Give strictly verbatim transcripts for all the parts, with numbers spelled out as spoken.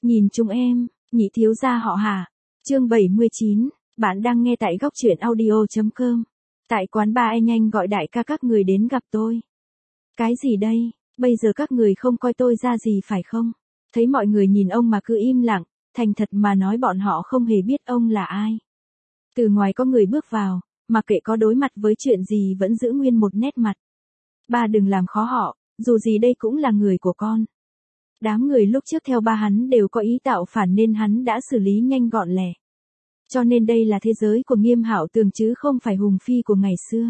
Nhìn chúng em, nhị thiếu gia họ Hà. Chương bảy mươi chín, bạn đang nghe tại góc truyện audio chấm com. Tại quán bar anh anh gọi đại ca các người đến gặp tôi. Cái gì đây, bây giờ các người không coi tôi ra gì phải không? Thấy mọi người nhìn ông mà cứ im lặng, thành thật mà nói bọn họ không hề biết ông là ai. Từ ngoài có người bước vào, mà kệ có đối mặt với chuyện gì vẫn giữ nguyên một nét mặt. Ba đừng làm khó họ, dù gì đây cũng là người của con. Đám người lúc trước theo ba hắn đều có ý tạo phản nên hắn đã xử lý nhanh gọn lẹ. Cho nên đây là thế giới của Nghiêm Hạo Tường chứ không phải Hùng Phi của ngày xưa.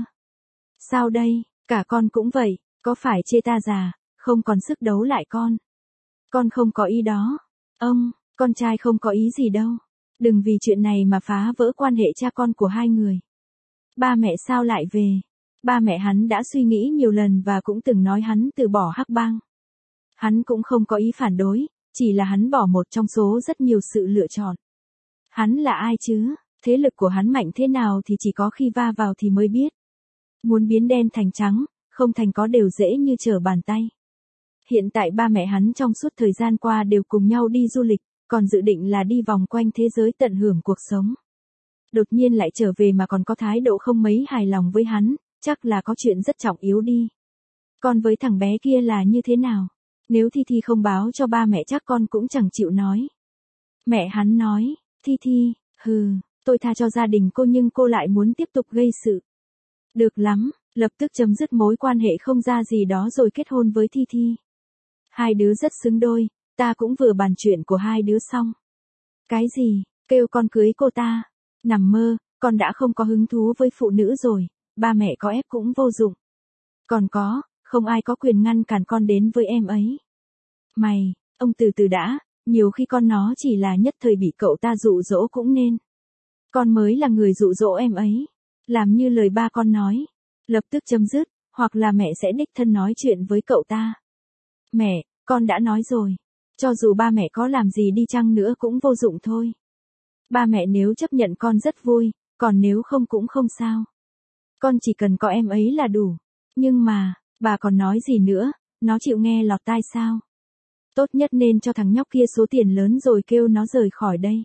Sao đây, cả con cũng vậy, có phải chê ta già, không còn sức đấu lại con. Con không có ý đó. Ông, con trai không có ý gì đâu. Đừng vì chuyện này mà phá vỡ quan hệ cha con của hai người. Ba mẹ sao lại về? Ba mẹ hắn đã suy nghĩ nhiều lần và cũng từng nói hắn từ bỏ Hắc Bang. Hắn cũng không có ý phản đối, chỉ là hắn bỏ một trong số rất nhiều sự lựa chọn. Hắn là ai chứ? Thế lực của hắn mạnh thế nào thì chỉ có khi va vào thì mới biết. Muốn biến đen thành trắng, không thành có đều dễ như trở bàn tay. Hiện tại ba mẹ hắn trong suốt thời gian qua đều cùng nhau đi du lịch, còn dự định là đi vòng quanh thế giới tận hưởng cuộc sống. Đột nhiên lại trở về mà còn có thái độ không mấy hài lòng với hắn, chắc là có chuyện rất trọng yếu đi. Còn với thằng bé kia là như thế nào? Nếu Thi Thi không báo cho ba mẹ chắc con cũng chẳng chịu nói. Mẹ hắn nói, Thi Thi, hừ, tôi tha cho gia đình cô nhưng cô lại muốn tiếp tục gây sự. Được lắm, lập tức chấm dứt mối quan hệ không ra gì đó rồi kết hôn với Thi Thi. Hai đứa rất xứng đôi, ta cũng vừa bàn chuyện của hai đứa xong. Cái gì, kêu con cưới cô ta? Nằm mơ, con đã không có hứng thú với phụ nữ rồi, ba mẹ có ép cũng vô dụng. Còn có, không ai có quyền ngăn cản con đến với em ấy. Mày, ông từ từ đã, nhiều khi con nó chỉ là nhất thời bị cậu ta dụ dỗ cũng nên. Con mới là người dụ dỗ em ấy. Làm như lời ba con nói. Lập tức chấm dứt, hoặc là mẹ sẽ đích thân nói chuyện với cậu ta. Mẹ, con đã nói rồi. Cho dù ba mẹ có làm gì đi chăng nữa cũng vô dụng thôi. Ba mẹ nếu chấp nhận con rất vui, còn nếu không cũng không sao. Con chỉ cần có em ấy là đủ. Nhưng mà, bà còn nói gì nữa, nó chịu nghe lọt tai sao? Tốt nhất nên cho thằng nhóc kia số tiền lớn rồi kêu nó rời khỏi đây.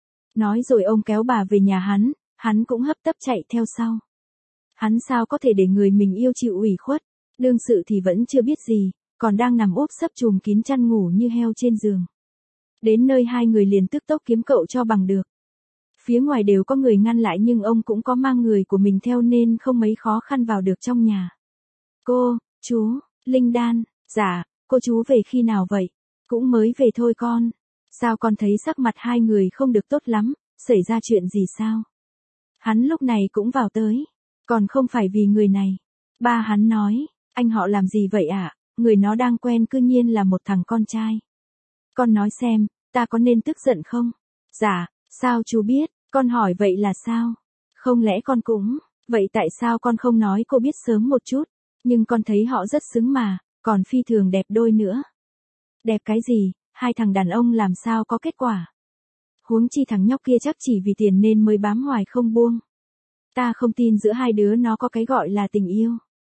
Nói rồi ông kéo bà về nhà hắn, hắn cũng hấp tấp chạy theo sau. Hắn sao có thể để người mình yêu chịu ủy khuất, đương sự thì vẫn chưa biết gì, còn đang nằm úp sấp chùm kín chăn ngủ như heo trên giường. Đến nơi hai người liền tức tốc kiếm cậu cho bằng được. Phía ngoài đều có người ngăn lại nhưng ông cũng có mang người của mình theo nên không mấy khó khăn vào được trong nhà. Cô, chú, Linh Đan, dạ, cô chú về khi nào vậy? Cũng mới về thôi con. Sao con thấy sắc mặt hai người không được tốt lắm, xảy ra chuyện gì sao? Hắn lúc này cũng vào tới. Còn không phải vì người này. Ba hắn nói, anh họ làm gì vậy ạ? À? Người nó đang quen cư nhiên là một thằng con trai. Con nói xem, ta có nên tức giận không? Dạ, sao chú biết, con hỏi vậy là sao? Không lẽ con cũng, vậy tại sao con không nói cô biết sớm một chút? Nhưng con thấy họ rất xứng mà, còn phi thường đẹp đôi nữa. Đẹp cái gì, hai thằng đàn ông làm sao có kết quả? Huống chi thằng nhóc kia chắc chỉ vì tiền nên mới bám hoài không buông. Ta không tin giữa hai đứa nó có cái gọi là tình yêu.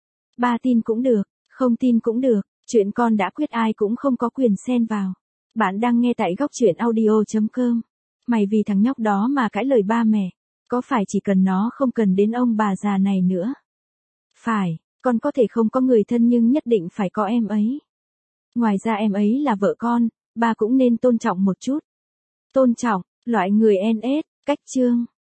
Ba tin cũng được, không tin cũng được, chuyện con đã quyết ai cũng không có quyền xen vào. Bạn đang nghe tại góc truyện audio chấm com. Mày vì thằng nhóc đó mà cãi lời ba mẹ, có phải chỉ cần nó không cần đến ông bà già này nữa? Phải, con có thể không có người thân nhưng nhất định phải có em ấy. Ngoài ra em ấy là vợ con, ba cũng nên tôn trọng một chút. Tôn trọng, loại người en ét, cách chương.